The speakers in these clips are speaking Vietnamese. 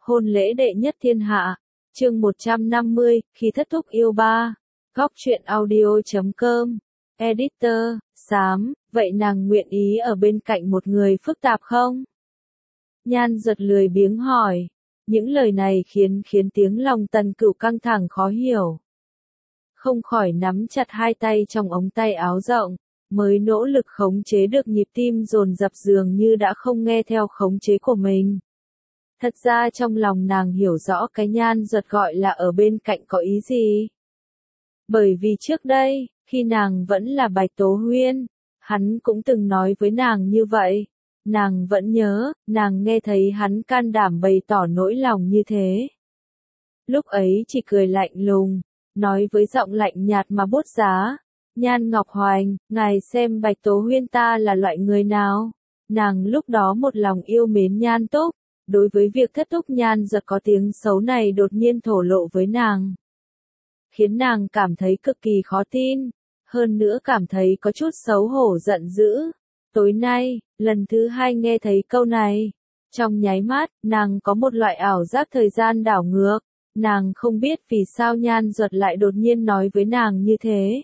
Hôn lễ đệ nhất thiên hạ. Chương 150, khi thất thúc yêu ba. Góc truyện audio.com. Editor, Xám, vậy nàng nguyện ý ở bên cạnh một người phức tạp không? Nhan Duật lười biếng hỏi. Những lời này khiến tiếng lòng Tần Cửu căng thẳng khó hiểu. Không khỏi nắm chặt hai tay trong ống tay áo rộng, mới nỗ lực khống chế được nhịp tim dồn dập dường như đã không nghe theo khống chế của mình. Thật ra trong lòng nàng hiểu rõ cái Nhan Duật gọi là ở bên cạnh có ý gì. Bởi vì trước đây, khi nàng vẫn là Bạch Tố Huyên, hắn cũng từng nói với nàng như vậy. Nàng vẫn nhớ, nàng nghe thấy hắn can đảm bày tỏ nỗi lòng như thế. Lúc ấy chỉ cười lạnh lùng, nói với giọng lạnh nhạt mà bút giá. Nhan Ngọc Hoành, ngài xem Bạch Tố Huyên ta là loại người nào? Nàng lúc đó một lòng yêu mến Nhan Túc, đối với việc thất thúc Nhan Duật có tiếng xấu này đột nhiên thổ lộ với nàng, khiến nàng cảm thấy cực kỳ khó tin, hơn nữa cảm thấy có chút xấu hổ giận dữ. Tối nay, lần thứ hai nghe thấy câu này, trong nháy mắt, nàng có một loại ảo giác thời gian đảo ngược, nàng không biết vì sao Nhan Duật lại đột nhiên nói với nàng như thế.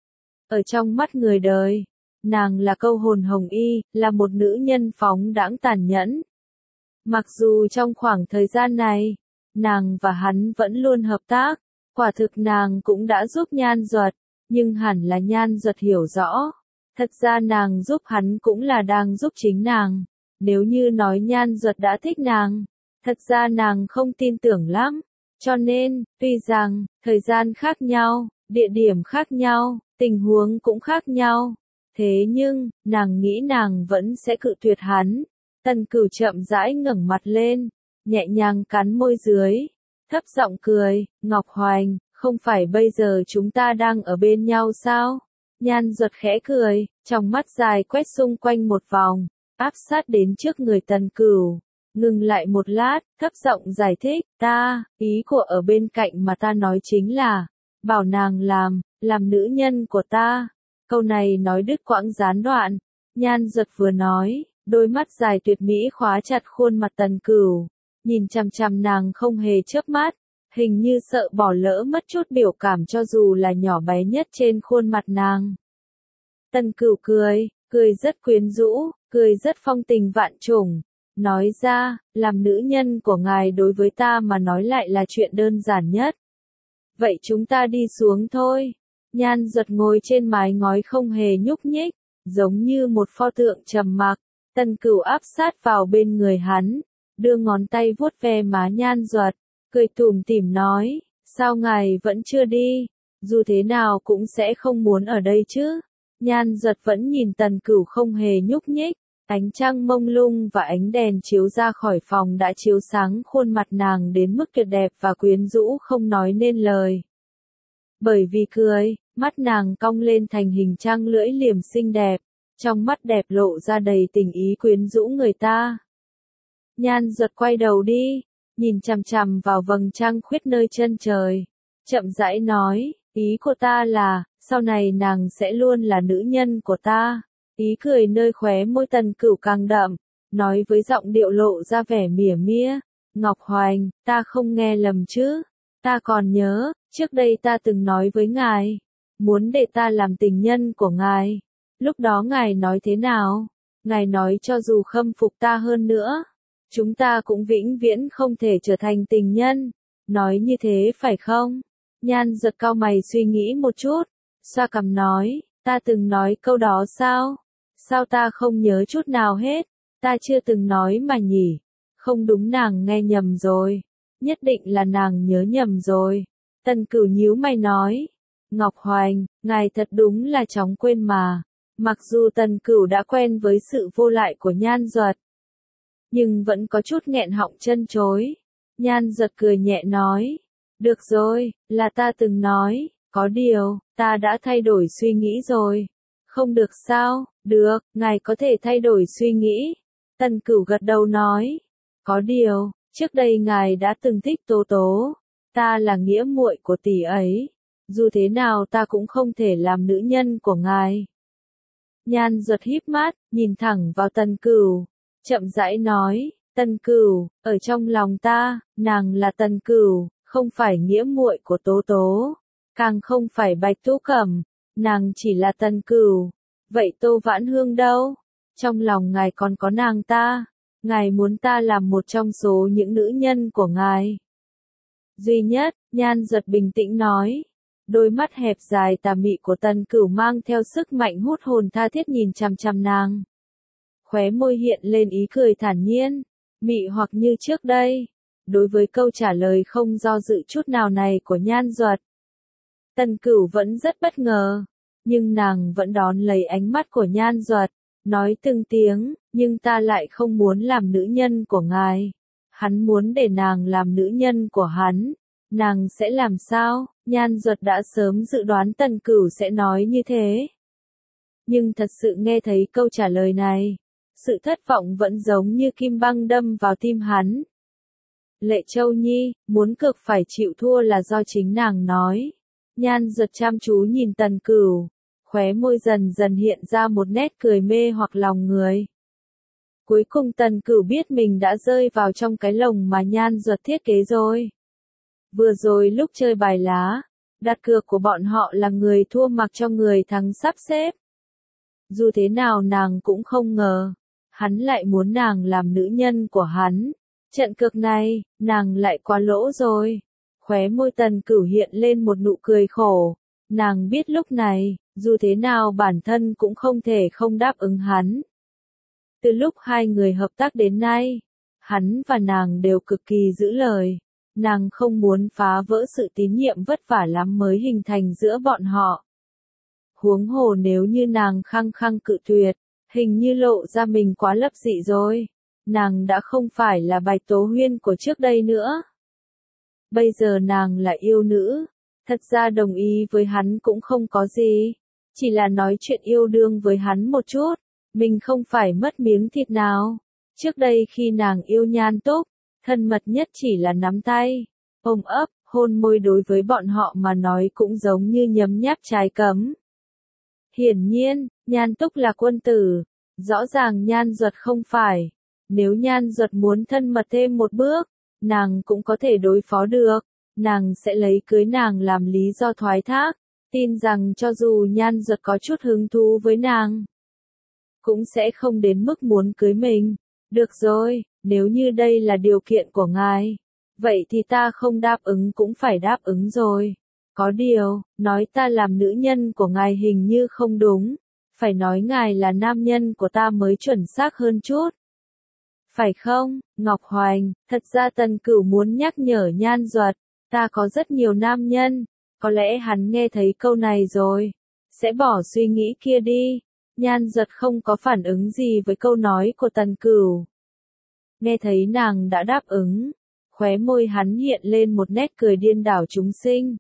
Ở trong mắt người đời, nàng là câu hồn hồng y, là một nữ nhân phóng đãng tàn nhẫn. Mặc dù trong khoảng thời gian này, nàng và hắn vẫn luôn hợp tác, quả thực nàng cũng đã giúp Nhan Duật, nhưng hẳn là Nhan Duật hiểu rõ. Thật ra nàng giúp hắn cũng là đang giúp chính nàng. Nếu như nói Nhan Duật đã thích nàng, thật ra nàng không tin tưởng lắm. Cho nên, tuy rằng, thời gian khác nhau, địa điểm khác nhau, tình huống cũng khác nhau. Thế nhưng, nàng nghĩ nàng vẫn sẽ cự tuyệt hắn. Tần Cửu chậm rãi ngẩng mặt lên, nhẹ nhàng cắn môi dưới, thấp giọng cười, Ngọc Hoành, không phải bây giờ chúng ta đang ở bên nhau sao? Nhan Duật khẽ cười, trong mắt dài quét xung quanh một vòng, áp sát đến trước người Tần Cửu, ngừng lại một lát, thấp giọng giải thích, ý của ở bên cạnh mà ta nói chính là, bảo nàng làm nữ nhân của ta. Câu này nói đứt quãng gián đoạn, Nhan Duật vừa nói, đôi mắt dài tuyệt mỹ khóa chặt khuôn mặt Tần Cửu, nhìn chằm chằm nàng không hề chớp mắt, hình như sợ bỏ lỡ mất chút biểu cảm cho dù là nhỏ bé nhất trên khuôn mặt nàng. Tần Cửu cười rất quyến rũ, cười rất phong tình vạn trùng, nói ra, làm nữ nhân của ngài đối với ta mà nói lại là chuyện đơn giản nhất. Vậy chúng ta đi xuống thôi. Nhan Duật ngồi trên mái ngói không hề nhúc nhích, giống như một pho tượng trầm mặc. Tần Cửu áp sát vào bên người hắn, đưa ngón tay vuốt ve má Nhan Duật, cười tủm tỉm nói, sao ngài vẫn chưa đi, dù thế nào cũng sẽ không muốn ở đây chứ. Nhan Duật vẫn nhìn Tần Cửu không hề nhúc nhích, ánh trăng mông lung và ánh đèn chiếu ra khỏi phòng đã chiếu sáng khuôn mặt nàng đến mức tuyệt đẹp và quyến rũ không nói nên lời. Bởi vì cười, mắt nàng cong lên thành hình trăng lưỡi liềm xinh đẹp, trong mắt đẹp lộ ra đầy tình ý quyến rũ người ta. Nhan Duật quay đầu đi, nhìn chằm chằm vào vầng trăng khuyết nơi chân trời, chậm rãi nói, ý của ta là, sau này nàng sẽ luôn là nữ nhân của ta. Ý cười nơi khóe môi Tần Cửu càng đậm, nói với giọng điệu lộ ra vẻ mỉa mía, Ngọc Hoành, ta không nghe lầm chứ, ta còn nhớ, trước đây ta từng nói với ngài, muốn để ta làm tình nhân của ngài. Lúc đó ngài nói thế nào? Ngài nói cho dù khâm phục ta hơn nữa, chúng ta cũng vĩnh viễn không thể trở thành tình nhân. Nói như thế phải không? Nhan Duật cau mày suy nghĩ một chút, xoa cằm nói, ta từng nói câu đó sao? Sao ta không nhớ chút nào hết? Ta chưa từng nói mà nhỉ? Không đúng, nàng nghe nhầm rồi. Nhất định là nàng nhớ nhầm rồi. Tần Cửu nhíu mày nói, Ngọc Hoành, ngài thật đúng là chóng quên mà. Mặc dù Tần Cửu đã quen với sự vô lại của Nhan Duật, nhưng vẫn có chút nghẹn họng chân chối. Nhan Duật cười nhẹ nói, được rồi, là ta từng nói, có điều, ta đã thay đổi suy nghĩ rồi. Không được sao? Được, ngài có thể thay đổi suy nghĩ. Tần Cửu gật đầu nói, có điều, trước đây ngài đã từng thích Tố Tố, ta là nghĩa muội của tỷ ấy, dù thế nào ta cũng không thể làm nữ nhân của ngài. Nhan Duật híp mắt, nhìn thẳng vào Tần Cửu, chậm rãi nói, Tần Cửu, ở trong lòng ta, nàng là Tần Cửu, không phải nghĩa muội của Tố Tố, càng không phải Bạch Tú Cẩm, nàng chỉ là Tần Cửu. Vậy Tô Vãn Hương đâu? Trong lòng ngài còn có nàng ta, ngài muốn ta làm một trong số những nữ nhân của ngài. Duy nhất, Nhan Duật bình tĩnh nói. Đôi mắt hẹp dài tà mị của Tần Cửu mang theo sức mạnh hút hồn tha thiết nhìn chằm chằm nàng. Khóe môi hiện lên ý cười thản nhiên, mị hoặc như trước đây. Đối với câu trả lời không do dự chút nào này của Nhan Duật, Tần Cửu vẫn rất bất ngờ, nhưng nàng vẫn đón lấy ánh mắt của Nhan Duật, nói từng tiếng, nhưng ta lại không muốn làm nữ nhân của ngài. Hắn muốn để nàng làm nữ nhân của hắn. Nàng sẽ làm sao? Nhan Duật đã sớm dự đoán Tần Cửu sẽ nói như thế. Nhưng thật sự nghe thấy câu trả lời này, sự thất vọng vẫn giống như kim băng đâm vào tim hắn. Lệ Châu Nhi, muốn cược phải chịu thua là do chính nàng nói. Nhan Duật chăm chú nhìn Tần Cửu, khóe môi dần dần hiện ra một nét cười mê hoặc lòng người. Cuối cùng Tần Cửu biết mình đã rơi vào trong cái lồng mà Nhan Duật thiết kế rồi. Vừa rồi lúc chơi bài lá, đặt cược của bọn họ là người thua mặc cho người thắng sắp xếp. Dù thế nào nàng cũng không ngờ, hắn lại muốn nàng làm nữ nhân của hắn. Trận cược này, nàng lại quá lỗ rồi. Khóe môi Tần Cửu hiện lên một nụ cười khổ. Nàng biết lúc này, dù thế nào bản thân cũng không thể không đáp ứng hắn. Từ lúc hai người hợp tác đến nay, hắn và nàng đều cực kỳ giữ lời. Nàng không muốn phá vỡ sự tín nhiệm vất vả lắm mới hình thành giữa bọn họ. Huống hồ nếu như nàng khăng khăng cự tuyệt, hình như lộ ra mình quá lập dị rồi. Nàng đã không phải là Bạch Tố Huyên của trước đây nữa. Bây giờ nàng là yêu nữ. Thật ra đồng ý với hắn cũng không có gì. Chỉ là nói chuyện yêu đương với hắn một chút. Mình không phải mất miếng thịt nào. Trước đây khi nàng yêu Nhan Túc, thân mật nhất chỉ là nắm tay, ôm ấp, hôn môi đối với bọn họ mà nói cũng giống như nhấm nháp trái cấm. Hiển nhiên, Nhan Túc là quân tử. Rõ ràng Nhan Duật không phải. Nếu Nhan Duật muốn thân mật thêm một bước, nàng cũng có thể đối phó được. Nàng sẽ lấy cưới nàng làm lý do thoái thác. Tin rằng cho dù Nhan Duật có chút hứng thú với nàng, cũng sẽ không đến mức muốn cưới mình. Được rồi, nếu như đây là điều kiện của ngài, vậy thì ta không đáp ứng cũng phải đáp ứng rồi. Có điều, nói ta làm nữ nhân của ngài hình như không đúng. Phải nói ngài là nam nhân của ta mới chuẩn xác hơn chút. Phải không, Ngọc Hoành? Thật ra Tần Cửu muốn nhắc nhở Nhan Duật, ta có rất nhiều nam nhân. Có lẽ hắn nghe thấy câu này rồi, sẽ bỏ suy nghĩ kia đi. Nhan Duật không có phản ứng gì với câu nói của Tần Cửu. Nghe thấy nàng đã đáp ứng, khóe môi hắn hiện lên một nét cười điên đảo chúng sinh.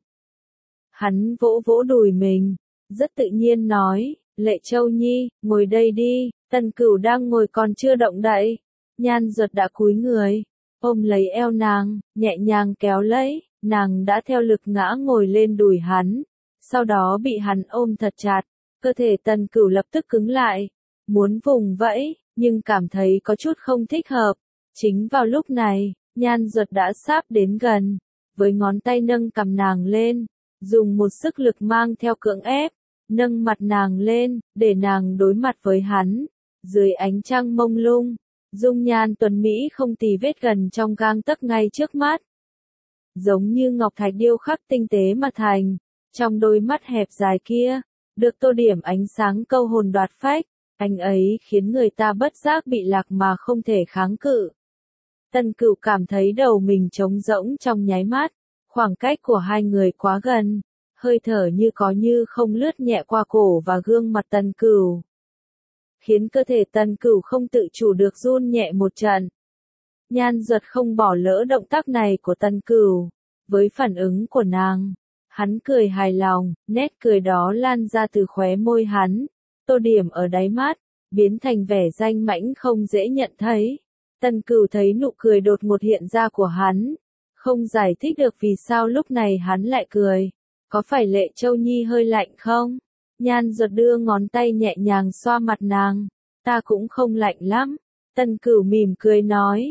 Hắn vỗ vỗ đùi mình, rất tự nhiên nói, Lệ Châu Nhi, ngồi đây đi. Tần Cửu đang ngồi còn chưa động đậy. Nhan Duật đã cúi người, ôm lấy eo nàng, nhẹ nhàng kéo lấy, nàng đã theo lực ngã ngồi lên đùi hắn. Sau đó bị hắn ôm thật chặt, cơ thể Tần Cửu lập tức cứng lại, muốn vùng vẫy, nhưng cảm thấy có chút không thích hợp. Chính vào lúc này, Nhan Duật đã sắp đến gần, với ngón tay nâng cằm nàng lên, dùng một sức lực mang theo cưỡng ép, nâng mặt nàng lên, để nàng đối mặt với hắn. Dưới ánh trăng mông lung, dung nhan tuấn mỹ không tì vết gần trong gang tấc ngay trước mắt. Giống như ngọc thạch điêu khắc tinh tế mà thành, trong đôi mắt hẹp dài kia, được tô điểm ánh sáng câu hồn đoạt phách, ánh ấy khiến người ta bất giác bị lạc mà không thể kháng cự. Tần Cửu cảm thấy đầu mình trống rỗng trong nháy mắt, khoảng cách của hai người quá gần, hơi thở như có như không lướt nhẹ qua cổ và gương mặt Tần Cửu, khiến cơ thể Tần Cửu không tự chủ được run nhẹ một trận. Nhan Duật không bỏ lỡ động tác này của Tần Cửu, với phản ứng của nàng, hắn cười hài lòng, nét cười đó lan ra từ khóe môi hắn, tô điểm ở đáy mắt, biến thành vẻ danh mãnh không dễ nhận thấy. Tần Cửu thấy nụ cười đột ngột hiện ra của hắn, không giải thích được vì sao lúc này hắn lại cười. Có phải Lệ Châu Nhi hơi lạnh không? Nhan Duật đưa ngón tay nhẹ nhàng xoa mặt nàng. Ta cũng không lạnh lắm. Tần Cửu mỉm cười nói.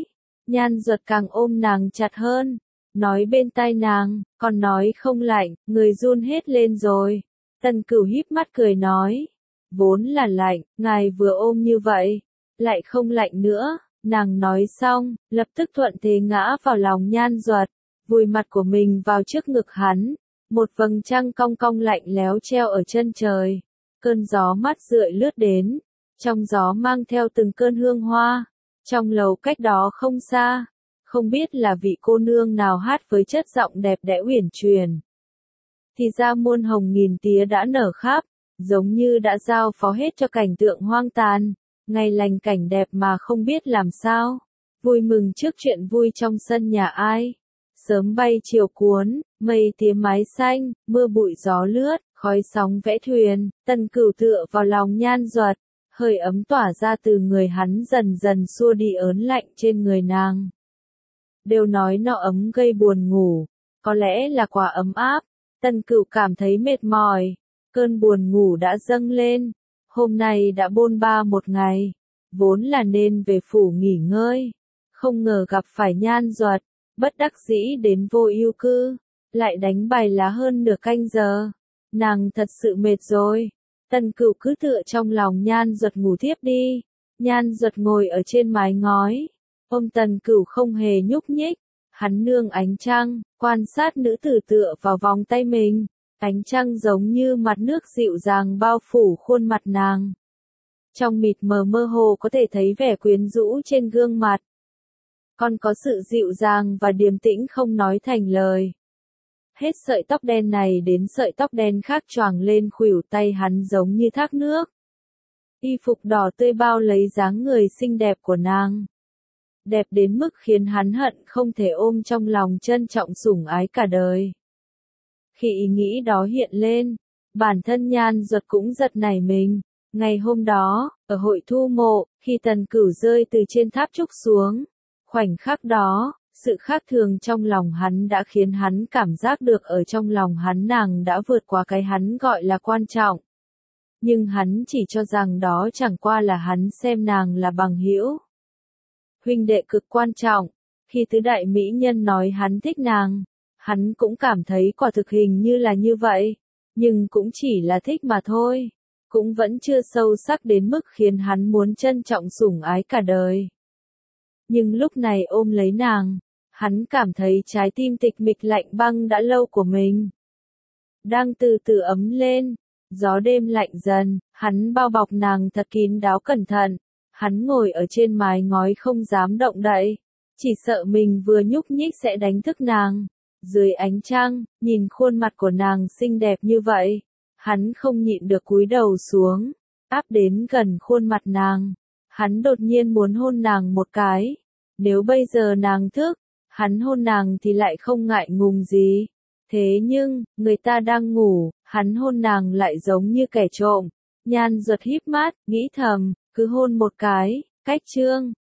Nhan Duật càng ôm nàng chặt hơn, nói bên tai nàng, còn nói không lạnh, người run hết lên rồi. Tần Cửu híp mắt cười nói, vốn là lạnh, ngài vừa ôm như vậy, lại không lạnh nữa. Nàng nói xong, lập tức thuận thế ngã vào lòng Nhan Duật, vùi mặt của mình vào trước ngực hắn. Một vầng trăng cong cong lạnh lẽo treo ở chân trời. Cơn gió mát rượi lướt đến, trong gió mang theo từng cơn hương hoa. Trong lầu cách đó không xa, không biết là vị cô nương nào hát với chất giọng đẹp đẽ uyển chuyển. Thì ra muôn hồng nghìn tía đã nở khắp, giống như đã giao phó hết cho cảnh tượng hoang tàn. Ngày lành cảnh đẹp mà không biết làm sao. Vui mừng trước chuyện vui trong sân nhà ai. Sớm bay chiều cuốn, mây tía mái xanh, mưa bụi gió lướt, khói sóng vẽ thuyền. Tần Cửu tựa vào lòng Nhan Duật, hơi ấm tỏa ra từ người hắn dần dần xua đi ớn lạnh trên người nàng. Đều nói nọ ấm gây buồn ngủ, có lẽ là quá ấm áp. Tần Cửu cảm thấy mệt mỏi, cơn buồn ngủ đã dâng lên. Hôm nay đã bôn ba một ngày, vốn là nên về phủ nghỉ ngơi, không ngờ gặp phải Nhan Duật, bất đắc dĩ đến vô ưu cư, lại đánh bài lá hơn nửa canh giờ. Nàng thật sự mệt rồi. Tần Cửu cứ tựa trong lòng Nhan Duật ngủ thiếp đi. Nhan Duật ngồi ở trên mái ngói, ôm Tần Cửu không hề nhúc nhích. Hắn nương ánh trăng, quan sát nữ tử tựa vào vòng tay mình. Ánh trăng giống như mặt nước dịu dàng bao phủ khuôn mặt nàng. Trong mịt mờ mơ hồ có thể thấy vẻ quyến rũ trên gương mặt. Còn có sự dịu dàng và điềm tĩnh không nói thành lời. Hết sợi tóc đen này đến sợi tóc đen khác choàng lên khuỷu tay hắn giống như thác nước. Y phục đỏ tươi bao lấy dáng người xinh đẹp của nàng. Đẹp đến mức khiến hắn hận không thể ôm trong lòng trân trọng sủng ái cả đời. Khi ý nghĩ đó hiện lên, bản thân Nhan Duật cũng giật nảy mình. Ngày hôm đó, ở hội thu mộ, khi Tần Cửu rơi từ trên tháp trúc xuống, khoảnh khắc đó, sự khác thường trong lòng hắn đã khiến hắn cảm giác được ở trong lòng hắn nàng đã vượt qua cái hắn gọi là quan trọng. Nhưng hắn chỉ cho rằng đó chẳng qua là hắn xem nàng là bằng hữu. Huynh đệ cực quan trọng, khi tứ đại mỹ nhân nói hắn thích nàng, hắn cũng cảm thấy quả thực hình như là như vậy, nhưng cũng chỉ là thích mà thôi, cũng vẫn chưa sâu sắc đến mức khiến hắn muốn trân trọng sủng ái cả đời. Nhưng lúc này ôm lấy nàng, hắn cảm thấy trái tim tịch mịch lạnh băng đã lâu của mình đang từ từ ấm lên. Gió đêm lạnh dần, hắn bao bọc nàng thật kín đáo cẩn thận. Hắn ngồi ở trên mái ngói không dám động đậy, chỉ sợ mình vừa nhúc nhích sẽ đánh thức nàng. Dưới ánh trăng, nhìn khuôn mặt của nàng xinh đẹp như vậy, hắn không nhịn được cúi đầu xuống, áp đến gần khuôn mặt nàng. Hắn đột nhiên muốn hôn nàng một cái. Nếu bây giờ nàng thức, hắn hôn nàng thì lại không ngại ngùng gì. Thế nhưng, người ta đang ngủ, hắn hôn nàng lại giống như kẻ trộm. Nhan Duật híp mắt, nghĩ thầm, cứ hôn một cái, cách chương.